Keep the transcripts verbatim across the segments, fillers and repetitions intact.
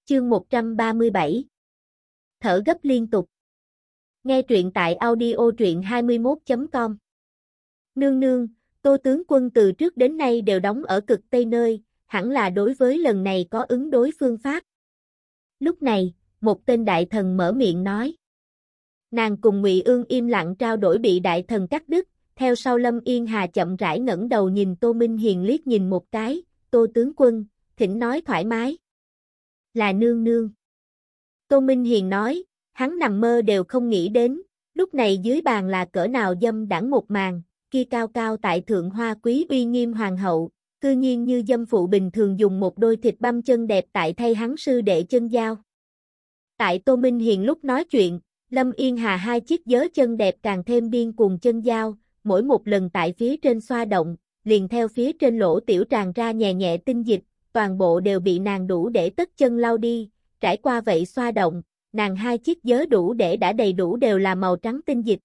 Chương một trăm ba mươi bảy. Thở gấp liên tục. Nghe truyện tại audio truyện hai mươi mốt chấm com. Nương nương, Tô tướng quân từ trước đến nay đều đóng ở cực Tây nơi, hẳn là đối với lần này có ứng đối phương pháp. Lúc này, một tên đại thần mở miệng nói. Nàng cùng Ngụy Ương im lặng trao đổi bị đại thần cắt đứt, theo sau Lâm Yên Hà chậm rãi ngẩng đầu nhìn Tô Minh Hiền liếc nhìn một cái, Tô tướng quân, thỉnh nói thoải mái. Là nương nương. Tô Minh Hiền nói, hắn nằm mơ đều không nghĩ đến, lúc này dưới bàn là cỡ nào dâm đãng một màn, kia cao cao tại thượng hoa quý uy nghiêm hoàng hậu, cư nhiên như dâm phụ bình thường dùng một đôi thịt băm chân đẹp tại thay hắn sư đệ chân giao. Tại Tô Minh Hiền lúc nói chuyện, Lâm Yên Hà hai chiếc giớ chân đẹp càng thêm điên cuồng chân giao, mỗi một lần tại phía trên xoa động, liền theo phía trên lỗ tiểu tràn ra nhẹ nhẹ tinh dịch, toàn bộ đều bị nàng đủ để tất chân lau đi, trải qua vậy xoa động, nàng hai chiếc giớ đủ để đã đầy đủ đều là màu trắng tinh dịch.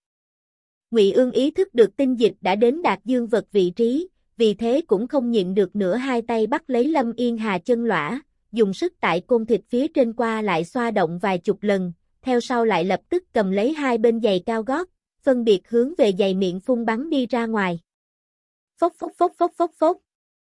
Ngụy Ương ý thức được tinh dịch đã đến đạt dương vật vị trí, vì thế cũng không nhịn được nữa hai tay bắt lấy Lâm Yên Hà chân lõa, dùng sức tại côn thịt phía trên qua lại xoa động vài chục lần, theo sau lại lập tức cầm lấy hai bên giày cao gót, phân biệt hướng về giày miệng phun bắn đi ra ngoài. Phốc phốc phốc phốc phốc phốc.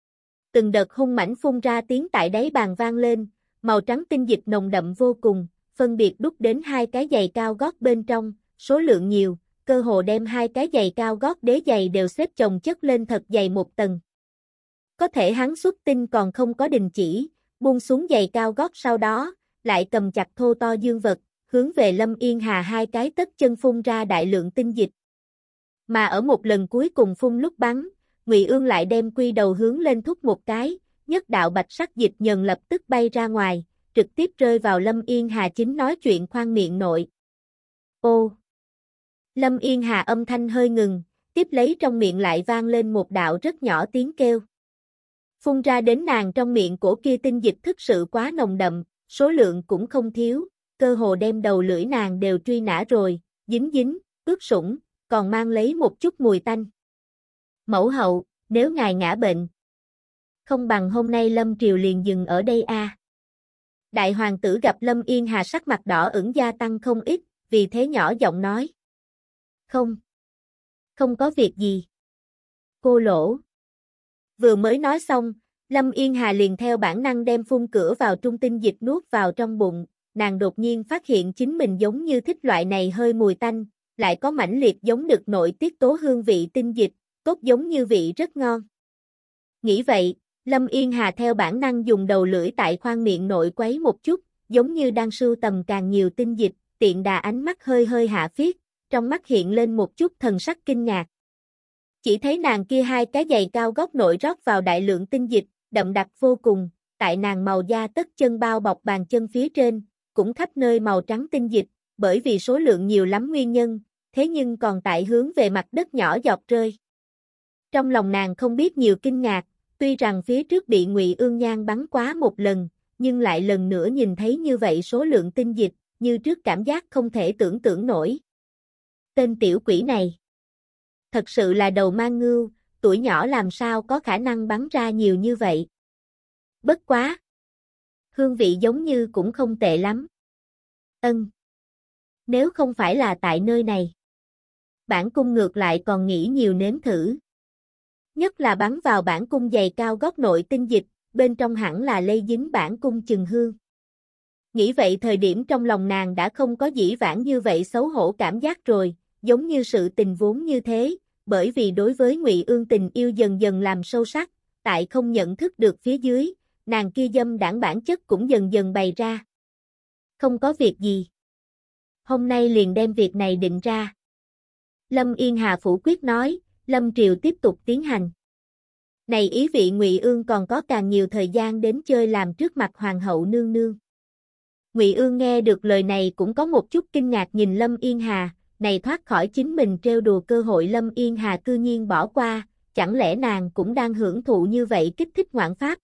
Từng đợt hung mãnh phun ra tiếng tại đáy bàn vang lên, màu trắng tinh dịch nồng đậm vô cùng, phân biệt đút đến hai cái giày cao gót bên trong, số lượng nhiều, cơ hồ đem hai cái giày cao gót đế giày đều xếp chồng chất lên thật dày một tầng. Có thể hắn xuất tinh còn không có đình chỉ, buông xuống giày cao gót sau đó, lại cầm chặt thô to dương vật, hướng về Lâm Yên Hà hai cái tất chân phun ra đại lượng tinh dịch. Mà ở một lần cuối cùng phun lúc bắn, Ngụy Ương lại đem quy đầu hướng lên thúc một cái, nhất đạo bạch sắc dịch nhờn lập tức bay ra ngoài, trực tiếp rơi vào Lâm Yên Hà chính nói chuyện khoang miệng nội. Ô! Lâm Yên Hà âm thanh hơi ngừng, tiếp lấy trong miệng lại vang lên một đạo rất nhỏ tiếng kêu. Phun ra đến nàng trong miệng của kia tinh dịch thực sự quá nồng đậm, số lượng cũng không thiếu, cơ hồ đem đầu lưỡi nàng đều truy nã rồi, dính dính, ướt sũng, còn mang lấy một chút mùi tanh. Mẫu hậu, nếu ngài ngã bệnh, không bằng hôm nay Lâm Triều liền dừng ở đây a. À. Đại hoàng tử gặp Lâm Yên Hà sắc mặt đỏ ửng gia tăng không ít, vì thế nhỏ giọng nói. Không. Không có việc gì. Cô lỗ. Vừa mới nói xong, Lâm Yên Hà liền theo bản năng đem phun cửa vào trung tinh dịch nuốt vào trong bụng, nàng đột nhiên phát hiện chính mình giống như thích loại này hơi mùi tanh, lại có mãnh liệt giống được nội tiết tố hương vị tinh dịch, cốt giống như vị rất ngon. Nghĩ vậy, Lâm Yên Hà theo bản năng dùng đầu lưỡi tại khoang miệng nội quấy một chút, giống như đang sưu tầm càng nhiều tinh dịch, tiện đà ánh mắt hơi hơi hạ phiết, trong mắt hiện lên một chút thần sắc kinh ngạc. Chỉ thấy nàng kia hai cái giày cao gót nội rót vào đại lượng tinh dịch, đậm đặc vô cùng, tại nàng màu da tất chân bao bọc bàn chân phía trên, cũng khắp nơi màu trắng tinh dịch, bởi vì số lượng nhiều lắm nguyên nhân, thế nhưng còn tại hướng về mặt đất nhỏ giọt rơi. Trong lòng nàng không biết nhiều kinh ngạc, tuy rằng phía trước bị Ngụy Ương Nhan bắn quá một lần, nhưng lại lần nữa nhìn thấy như vậy số lượng tinh dịch, như trước cảm giác không thể tưởng tượng nổi. Tên tiểu quỷ này, thật sự là đầu mang ngưu, tuổi nhỏ làm sao có khả năng bắn ra nhiều như vậy. Bất quá. Hương vị giống như cũng không tệ lắm. Ân. Nếu không phải là tại nơi này, bản cung ngược lại còn nghĩ nhiều nếm thử. Nhất là bắn vào bản cung giày cao gót nội tinh dịch, bên trong hẳn là lây dính bản cung chừng hương. Nghĩ vậy thời điểm trong lòng nàng đã không có dĩ vãng như vậy xấu hổ cảm giác rồi, giống như sự tình vốn như thế, bởi vì đối với Ngụy Ương tình yêu dần dần làm sâu sắc, tại không nhận thức được phía dưới, nàng kia dâm đảng bản chất cũng dần dần bày ra. Không có việc gì. Hôm nay liền đem việc này định ra. Lâm Yên Hà phủ quyết nói, Lâm Triều tiếp tục tiến hành. Này ý vị Ngụy Ương còn có càng nhiều thời gian đến chơi làm trước mặt hoàng hậu nương nương. Ngụy Ương nghe được lời này cũng có một chút kinh ngạc nhìn Lâm Yên Hà, này thoát khỏi chính mình trêu đùa cơ hội Lâm Yên Hà cư nhiên bỏ qua, chẳng lẽ nàng cũng đang hưởng thụ như vậy kích thích ngoạn pháp?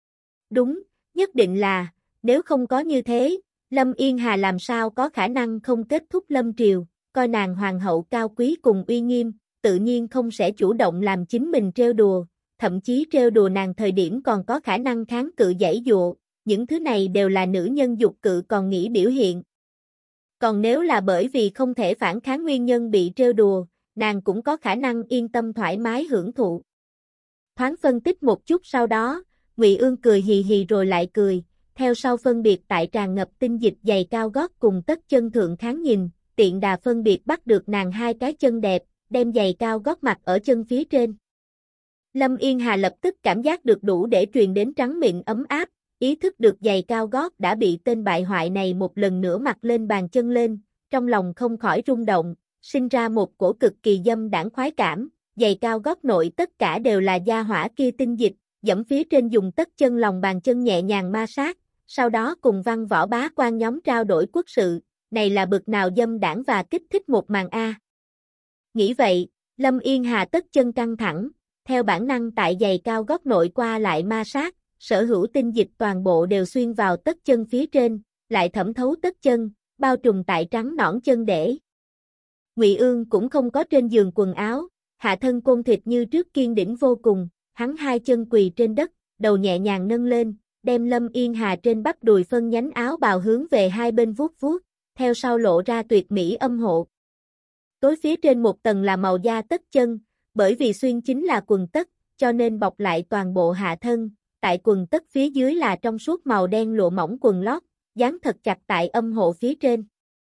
Đúng, nhất định là, nếu không có như thế, Lâm Yên Hà làm sao có khả năng không kết thúc Lâm Triều, coi nàng hoàng hậu cao quý cùng uy nghiêm, tự nhiên không sẽ chủ động làm chính mình trêu đùa, thậm chí trêu đùa nàng thời điểm còn có khả năng kháng cự giãy dụa, những thứ này đều là nữ nhân dục cự còn nghĩ biểu hiện. Còn nếu là bởi vì không thể phản kháng nguyên nhân bị trêu đùa, nàng cũng có khả năng yên tâm thoải mái hưởng thụ. Thoáng phân tích một chút sau đó, Ngụy Ương cười hì hì rồi lại cười, theo sau phân biệt tại tràn ngập tinh dịch giày cao gót cùng tất chân thượng kháng nhìn, tiện đà phân biệt bắt được nàng hai cái chân đẹp, đem giày cao gót mặc ở chân phía trên. Lâm Yên Hà lập tức cảm giác được đủ để truyền đến trắng mịn ấm áp, ý thức được giày cao gót đã bị tên bại hoại này một lần nữa mặc lên bàn chân lên, trong lòng không khỏi rung động, sinh ra một cổ cực kỳ dâm đãng khoái cảm, giày cao gót nội tất cả đều là gia hỏa kia tinh dịch, dẫm phía trên dùng tất chân lòng bàn chân nhẹ nhàng ma sát, sau đó cùng văn võ bá quan nhóm trao đổi quốc sự, này là bực nào dâm đãng và kích thích một màn A. Nghĩ vậy, Lâm Yên Hà tất chân căng thẳng, theo bản năng tại giày cao gót nội qua lại ma sát, sở hữu tinh dịch toàn bộ đều xuyên vào tất chân phía trên, lại thẩm thấu tất chân, bao trùm tại trắng nõn chân để. Ngụy Ương cũng không có trên giường quần áo, hạ thân côn thịt như trước kiên đỉnh vô cùng, hắn hai chân quỳ trên đất, đầu nhẹ nhàng nâng lên, đem Lâm Yên Hà trên bắp đùi phân nhánh áo bào hướng về hai bên vuốt vuốt, theo sau lộ ra tuyệt mỹ âm hộ. Tối phía trên một tầng là màu da tất chân, bởi vì xuyên chính là quần tất, cho nên bọc lại toàn bộ hạ thân, tại quần tất phía dưới là trong suốt màu đen lụa mỏng quần lót, dán thật chặt tại âm hộ phía trên.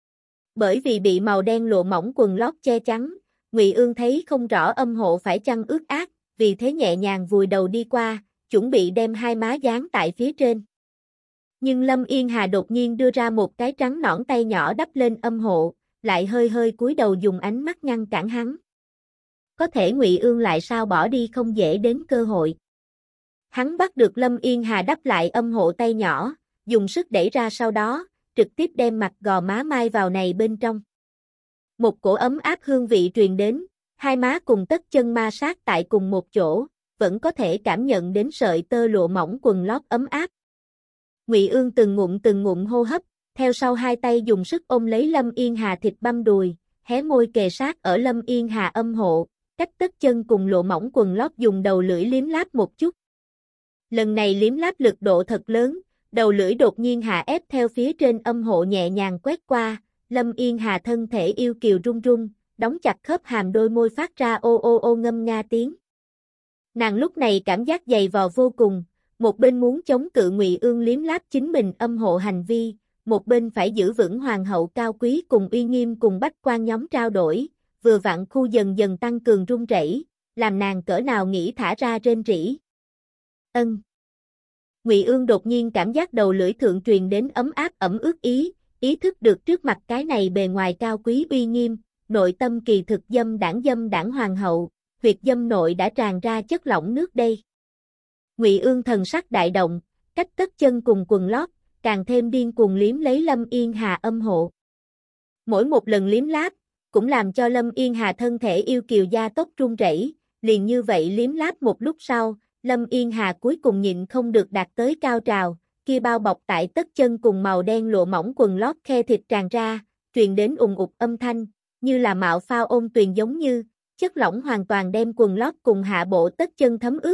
Bởi vì bị màu đen lụa mỏng quần lót che chắn, Ngụy Ương thấy không rõ âm hộ phải chăng ướt át, vì thế nhẹ nhàng vùi đầu đi qua, chuẩn bị đem hai má dán tại phía trên. Nhưng Lâm Yên Hà đột nhiên đưa ra một cái trắng nõn tay nhỏ đắp lên âm hộ, lại hơi hơi cúi đầu dùng ánh mắt ngăn cản hắn. Có thể Ngụy Ương lại sao bỏ đi không dễ đến cơ hội. Hắn bắt được Lâm Yên Hà đắp lại âm hộ tay nhỏ, dùng sức đẩy ra sau đó, trực tiếp đem mặt gò má mai vào này bên trong. Một cổ ấm áp hương vị truyền đến, hai má cùng tất chân ma sát tại cùng một chỗ, vẫn có thể cảm nhận đến sợi tơ lụa mỏng quần lót ấm áp. Ngụy Ương từng ngụm từng ngụm hô hấp, theo sau hai tay dùng sức ôm lấy Lâm Yên Hà thịt băm đùi, hé môi kề sát ở Lâm Yên Hà âm hộ, cách tất chân cùng lụa mỏng quần lót dùng đầu lưỡi liếm láp một chút. Lần này liếm láp lực độ thật lớn, đầu lưỡi đột nhiên hạ ép theo phía trên âm hộ nhẹ nhàng quét qua, Lâm Yên Hà thân thể yêu kiều run run, đóng chặt khớp hàm đôi môi phát ra ô ô ô ngâm nga tiếng. Nàng lúc này cảm giác dày vò vô cùng, một bên muốn chống cự Ngụy Ương liếm láp chính mình âm hộ hành vi, một bên phải giữ vững hoàng hậu cao quý cùng uy nghiêm cùng bách quan nhóm trao đổi, vừa vặn khu dần dần tăng cường run rẩy, làm nàng cỡ nào nghĩ thả ra rên rỉ. Ân. Ngụy Ương đột nhiên cảm giác đầu lưỡi thượng truyền đến ấm áp ẩm ướt ý, ý thức được trước mặt cái này bề ngoài cao quý uy nghiêm, nội tâm kỳ thực dâm đảng dâm đảng hoàng hậu, huyệt dâm nội đã tràn ra chất lỏng nước đây. Ngụy Ương thần sắc đại động, cách tất chân cùng quần lót, càng thêm điên cuồng liếm lấy Lâm Yên Hà âm hộ. Mỗi một lần liếm láp, cũng làm cho Lâm Yên Hà thân thể yêu kiều da tóc run rẩy, liền như vậy liếm láp một lúc sau, Lâm Yên Hà cuối cùng nhịn không được đạt tới cao trào, kia bao bọc tại tất chân cùng màu đen lụa mỏng quần lót khe thịt tràn ra, truyền đến ùng ục âm thanh, như là mạo phao ôn tuyền giống như, chất lỏng hoàn toàn đem quần lót cùng hạ bộ tất chân thấm ướt.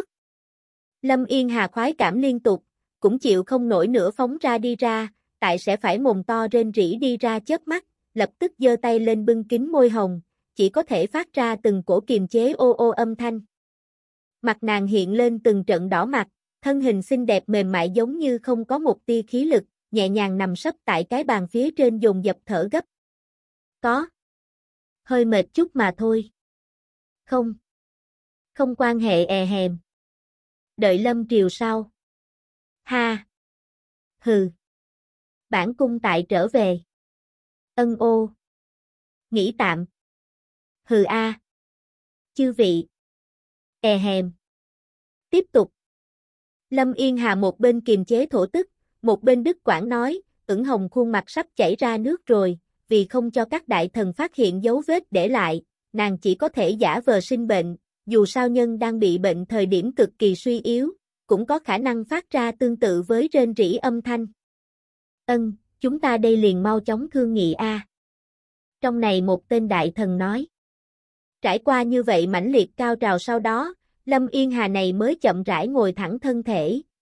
Lâm Yên Hà khoái cảm liên tục, cũng chịu không nổi nữa phóng ra đi ra, tại sẽ phải mồm to rên rỉ đi ra chớp mắt, lập tức giơ tay lên bưng kín môi hồng, chỉ có thể phát ra từng cổ kiềm chế ô ô âm thanh. Mặt nàng hiện lên từng trận đỏ mặt, thân hình xinh đẹp mềm mại giống như không có một tia khí lực, nhẹ nhàng nằm sấp tại cái bàn phía trên dồn dập thở gấp. Có. Hơi mệt chút mà thôi. Không. Không quan hệ è hèm. Đợi Lâm Triều sau. Ha. Hừ. Bản cung tại trở về. Ân ô. Nghỉ tạm. Hừ a. Chư vị. È hèm. Tiếp tục. Lâm Yên Hà một bên kiềm chế thổ tức, một bên đứt quãng nói, ửng hồng khuôn mặt sắp chảy ra nước rồi, vì không cho các đại thần phát hiện dấu vết để lại, nàng chỉ có thể giả vờ sinh bệnh, dù sao nhân đang bị bệnh thời điểm cực kỳ suy yếu, cũng có khả năng phát ra tương tự với rên rỉ âm thanh. Ân, chúng ta đây liền mau chóng thương nghị a. Trong này một tên đại thần nói. Trải qua như vậy mãnh liệt cao trào sau đó, Lâm Yên Hà này mới chậm rãi ngồi thẳng thân thể,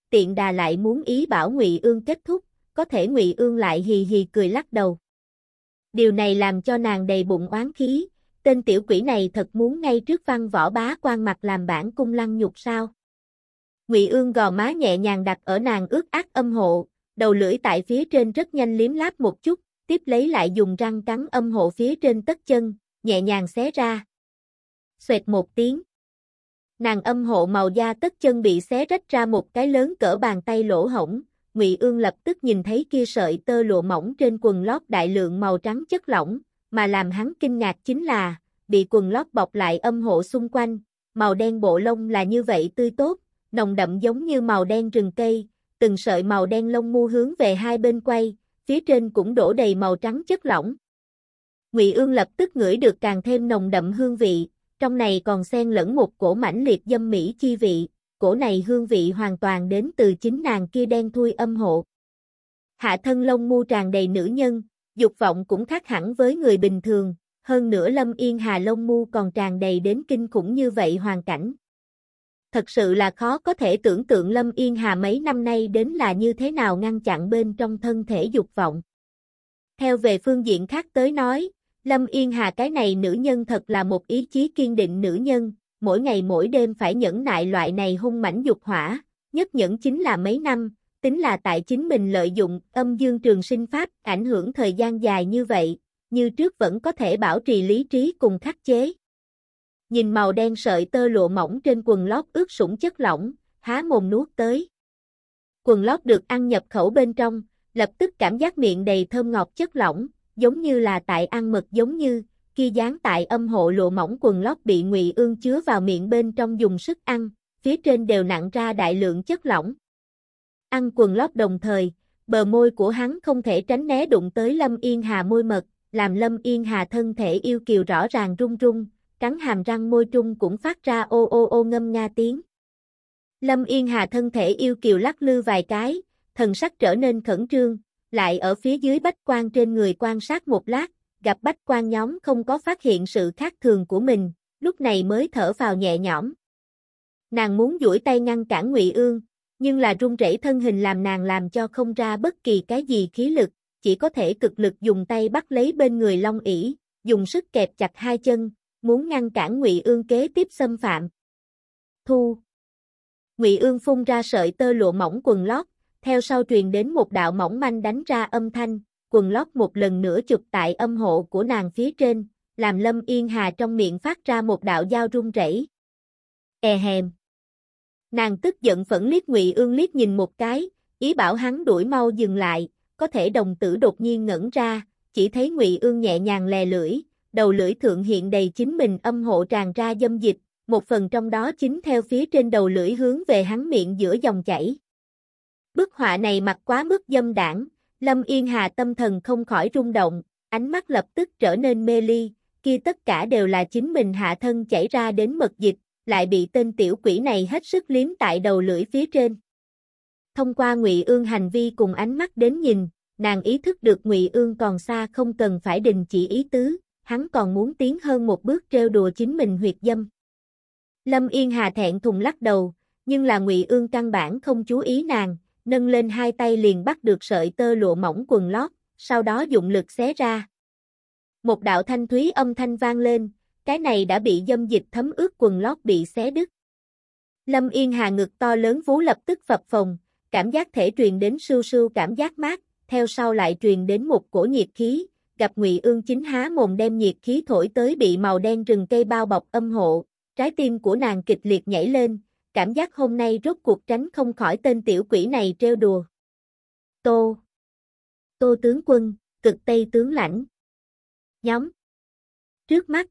tiện đà lại muốn ý bảo Ngụy Ương kết thúc, có thể Ngụy Ương lại hì hì cười lắc đầu. Điều này làm cho nàng đầy bụng oán khí, tên tiểu quỷ này thật muốn ngay trước Văn Võ Bá Quan mặt làm bản cung lăng nhục sao? Ngụy Ương gò má nhẹ nhàng đặt ở nàng ướt át âm hộ, đầu lưỡi tại phía trên rất nhanh liếm láp một chút, tiếp lấy lại dùng răng cắn âm hộ phía trên tất chân, nhẹ nhàng xé ra. Xoẹt một tiếng. Nàng âm hộ màu da tất chân bị xé rách ra một cái lớn cỡ bàn tay lỗ hổng, Ngụy Ương lập tức nhìn thấy kia sợi tơ lụa mỏng trên quần lót đại lượng màu trắng chất lỏng, mà làm hắn kinh ngạc chính là, bị quần lót bọc lại âm hộ xung quanh, màu đen bộ lông là như vậy tươi tốt, nồng đậm giống như màu đen rừng cây, từng sợi màu đen lông mu hướng về hai bên quay, phía trên cũng đổ đầy màu trắng chất lỏng. Ngụy Ương lập tức ngửi được càng thêm nồng đậm hương vị, trong này còn xen lẫn một cổ mãnh liệt dâm mỹ chi vị, cổ này hương vị hoàn toàn đến từ chính nàng kia đen thui âm hộ. Hạ thân lông mu tràn đầy nữ nhân, dục vọng cũng khác hẳn với người bình thường, hơn nữa Lâm Yên Hà lông mu còn tràn đầy đến kinh khủng như vậy hoàn cảnh. Thật sự là khó có thể tưởng tượng Lâm Yên Hà mấy năm nay đến là như thế nào ngăn chặn bên trong thân thể dục vọng. Theo về phương diện khác tới nói, Lâm Yên Hà cái này nữ nhân thật là một ý chí kiên định nữ nhân, mỗi ngày mỗi đêm phải nhẫn nại loại này hung mãnh dục hỏa, nhất nhẫn chính là mấy năm, tính là tại chính mình lợi dụng âm dương trường sinh pháp ảnh hưởng thời gian dài như vậy, như trước vẫn có thể bảo trì lý trí cùng khắc chế. Nhìn màu đen sợi tơ lụa mỏng trên quần lót ướt sũng chất lỏng, há mồm nuốt tới. Quần lót được ăn nhập khẩu bên trong, lập tức cảm giác miệng đầy thơm ngọt chất lỏng, giống như là tại ăn mật giống như, khi dán tại âm hộ lụa mỏng quần lót bị Ngụy Ương chứa vào miệng bên trong dùng sức ăn, phía trên đều nặn ra đại lượng chất lỏng. Ăn quần lót đồng thời, bờ môi của hắn không thể tránh né đụng tới Lâm Yên Hà môi mật, làm Lâm Yên Hà thân thể yêu kiều rõ ràng run run, cắn hàm răng môi trung cũng phát ra ô ô ô ngâm nga tiếng. Lâm Yên Hà thân thể yêu kiều lắc lư vài cái, thần sắc trở nên khẩn trương, lại ở phía dưới bách quan trên người quan sát một lát, gặp bách quan nhóm không có phát hiện sự khác thường của mình, lúc này mới thở vào nhẹ nhõm. Nàng muốn duỗi tay ngăn cản Ngụy Ương, nhưng là run rẩy thân hình làm nàng làm cho không ra bất kỳ cái gì khí lực, chỉ có thể cực lực dùng tay bắt lấy bên người Long ỷ, dùng sức kẹp chặt hai chân, muốn ngăn cản Ngụy Ương kế tiếp xâm phạm. Thu. Ngụy Ương phun ra sợi tơ lụa mỏng quần lót, theo sau truyền đến một đạo mỏng manh đánh ra âm thanh, quần lót một lần nữa chụp tại âm hộ của nàng phía trên, làm Lâm Yên Hà trong miệng phát ra một đạo dao run rẩy. E hèm. Nàng tức giận phẫn liếc Ngụy Ương liếc nhìn một cái, ý bảo hắn đuổi mau dừng lại, có thể đồng tử đột nhiên ngẩn ra, chỉ thấy Ngụy Ương nhẹ nhàng lè lưỡi, đầu lưỡi thượng hiện đầy chính mình âm hộ tràn ra dâm dịch, một phần trong đó chính theo phía trên đầu lưỡi hướng về hắn miệng giữa dòng chảy. Bức họa này mặc quá mức dâm đảng, Lâm Yên Hà tâm thần không khỏi rung động, ánh mắt lập tức trở nên mê ly, kia tất cả đều là chính mình hạ thân chảy ra đến mật dịch, lại bị tên tiểu quỷ này hết sức liếm tại đầu lưỡi phía trên. Thông qua Ngụy Ương hành vi cùng ánh mắt đến nhìn, nàng ý thức được Ngụy Ương còn xa không cần phải đình chỉ ý tứ, hắn còn muốn tiến hơn một bước trêu đùa chính mình huyệt dâm. Lâm Yên Hà thẹn thùng lắc đầu, nhưng là Ngụy Ương căn bản không chú ý nàng, nâng lên hai tay liền bắt được sợi tơ lụa mỏng quần lót, sau đó dụng lực xé ra. Một đạo thanh thúy âm thanh vang lên, cái này đã bị dâm dịch thấm ướt quần lót bị xé đứt. Lâm Yên Hà ngực to lớn vú lập tức phập phồng, cảm giác thể truyền đến sưu sưu cảm giác mát, theo sau lại truyền đến một cổ nhiệt khí, gặp Ngụy Ương chính há mồm đem nhiệt khí thổi tới bị màu đen rừng cây bao bọc âm hộ, trái tim của nàng kịch liệt nhảy lên, cảm giác hôm nay rốt cuộc tránh không khỏi tên tiểu quỷ này trêu đùa. Tô. Tô tướng quân, cực Tây tướng lãnh. Nhóm. Trước mắt.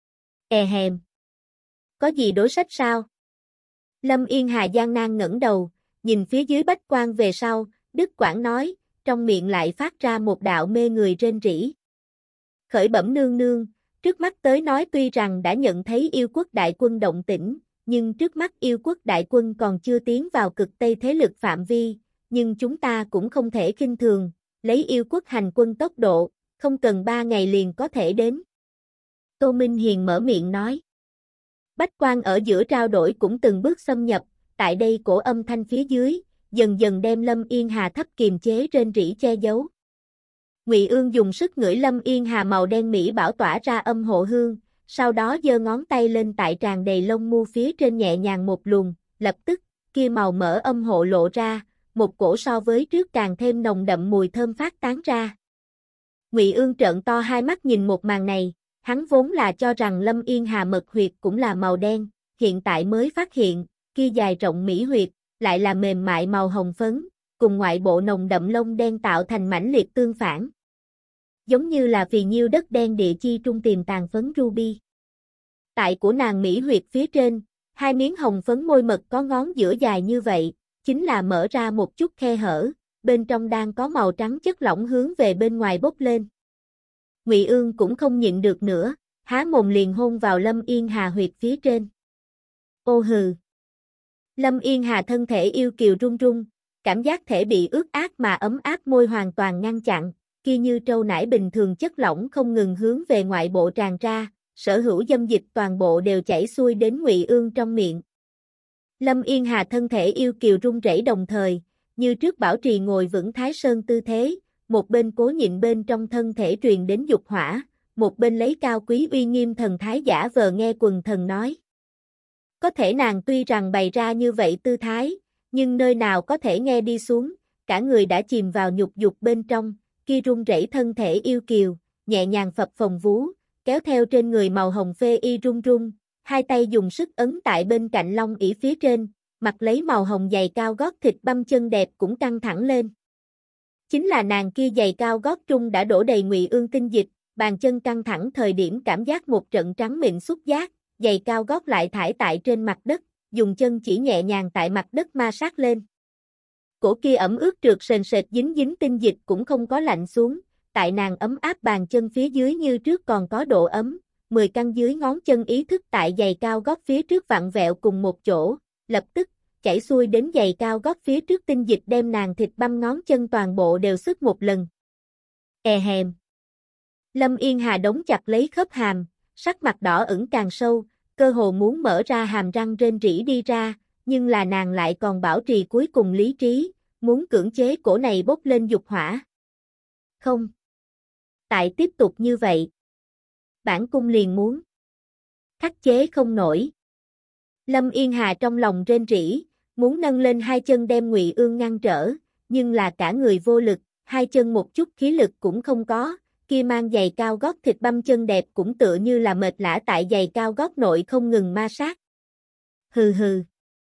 E hèm. Có gì đối sách sao? Lâm Yên Hà gian nan ngẩng đầu, nhìn phía dưới bách quan về sau, Đức Quảng nói, trong miệng lại phát ra một đạo mê người rên rỉ. Khởi bẩm nương nương, trước mắt tới nói tuy rằng đã nhận thấy yêu quốc đại quân động tĩnh, nhưng trước mắt yêu quốc đại quân còn chưa tiến vào cực Tây thế lực phạm vi, nhưng chúng ta cũng không thể khinh thường, lấy yêu quốc hành quân tốc độ, không cần ba ngày liền có thể đến. Tô Minh Hiền mở miệng nói. Bách quan ở giữa trao đổi cũng từng bước xâm nhập, tại đây cổ âm thanh phía dưới, dần dần đem Lâm Yên Hà thấp kiềm chế rên rỉ che giấu. Ngụy Ương dùng sức ngửi Lâm Yên Hà màu đen mỹ bảo tỏa ra âm hộ hương, sau đó giơ ngón tay lên tại tràn đầy lông mu phía trên nhẹ nhàng một luồn, lập tức, kia màu mỡ âm hộ lộ ra, một cổ so với trước càng thêm nồng đậm mùi thơm phát tán ra. Ngụy Ương trợn to hai mắt nhìn một màn này, hắn vốn là cho rằng Lâm Yên Hà mật huyệt cũng là màu đen, hiện tại mới phát hiện, kia dài rộng mỹ huyệt, lại là mềm mại màu hồng phấn, cùng ngoại bộ nồng đậm lông đen tạo thành mãnh liệt tương phản. Giống như là phì nhiêu đất đen địa chi trung tiềm tàng phấn ruby. Tại của nàng mỹ huyệt phía trên, hai miếng hồng phấn môi mật có ngón giữa dài như vậy, chính là mở ra một chút khe hở, bên trong đang có màu trắng chất lỏng hướng về bên ngoài bốc lên. Ngụy Ương cũng không nhịn được nữa, há mồm liền hôn vào Lâm Yên Hà huyệt phía trên. Ô hừ. Lâm Yên Hà thân thể yêu kiều run run, cảm giác thể bị ướt át mà ấm áp môi hoàn toàn ngăn chặn, kia như trâu nải bình thường chất lỏng không ngừng hướng về ngoại bộ tràn ra, sở hữu dâm dịch toàn bộ đều chảy xuôi đến Ngụy Ương trong miệng. Lâm Yên Hà thân thể yêu kiều run rẩy đồng thời, như trước bảo trì ngồi vững Thái Sơn tư thế, một bên cố nhịn bên trong thân thể truyền đến dục hỏa, một bên lấy cao quý uy nghiêm thần thái giả vờ nghe quần thần nói. Có thể nàng tuy rằng bày ra như vậy tư thái, nhưng nơi nào có thể nghe đi xuống, cả người đã chìm vào nhục dục bên trong, kia run rẩy thân thể yêu kiều, nhẹ nhàng phập phồng vú, kéo theo trên người màu hồng phê y run run, hai tay dùng sức ấn tại bên cạnh long ỷ phía trên, mặc lấy màu hồng giày cao gót thịt băm chân đẹp cũng căng thẳng lên. Chính là nàng kia giày cao gót trung đã đổ đầy Ngụy Ương tinh dịch, bàn chân căng thẳng thời điểm cảm giác một trận trắng mịn xúc giác, giày cao gót lại thải tại trên mặt đất, dùng chân chỉ nhẹ nhàng tại mặt đất ma sát lên. Cổ kia ẩm ướt trượt sền sệt dính dính tinh dịch cũng không có lạnh xuống, tại nàng ấm áp bàn chân phía dưới như trước còn có độ ấm, mười căn dưới ngón chân ý thức tại giày cao gót phía trước vặn vẹo cùng một chỗ, lập tức, chảy xuôi đến giày cao gót phía trước tinh dịch đem nàng thịt băm ngón chân toàn bộ đều sức một lần. E hèm. Lâm Yên Hà đóng chặt lấy khớp hàm, sắc mặt đỏ ửng càng sâu, cơ hồ muốn mở ra hàm răng rên rỉ đi ra, nhưng là nàng lại còn bảo trì cuối cùng lý trí, muốn cưỡng chế cổ này bốc lên dục hỏa. Không. Tại tiếp tục như vậy, bản cung liền muốn khắc chế không nổi. Lâm Yên Hà trong lòng rên rỉ, muốn nâng lên hai chân đem Ngụy Ương ngăn trở, nhưng là cả người vô lực, hai chân một chút khí lực cũng không có, kia mang giày cao gót thịt băm chân đẹp cũng tựa như là mệt lả tại giày cao gót nội không ngừng ma sát. Hừ hừ.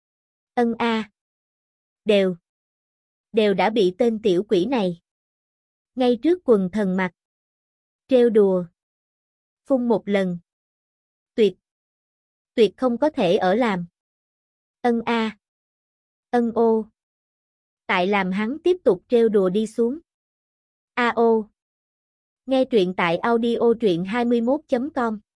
Ân a. Đều. Đều đã bị tên tiểu quỷ này. Ngay trước quần thần mặt. Trêu đùa. Phun một lần. Tuyệt. Tuyệt không có thể ở làm. Ân a. Ân ô. Tại làm hắn tiếp tục trêu đùa đi xuống. A ô. Nghe truyện tại audio truyện hai mươi mốt chấm com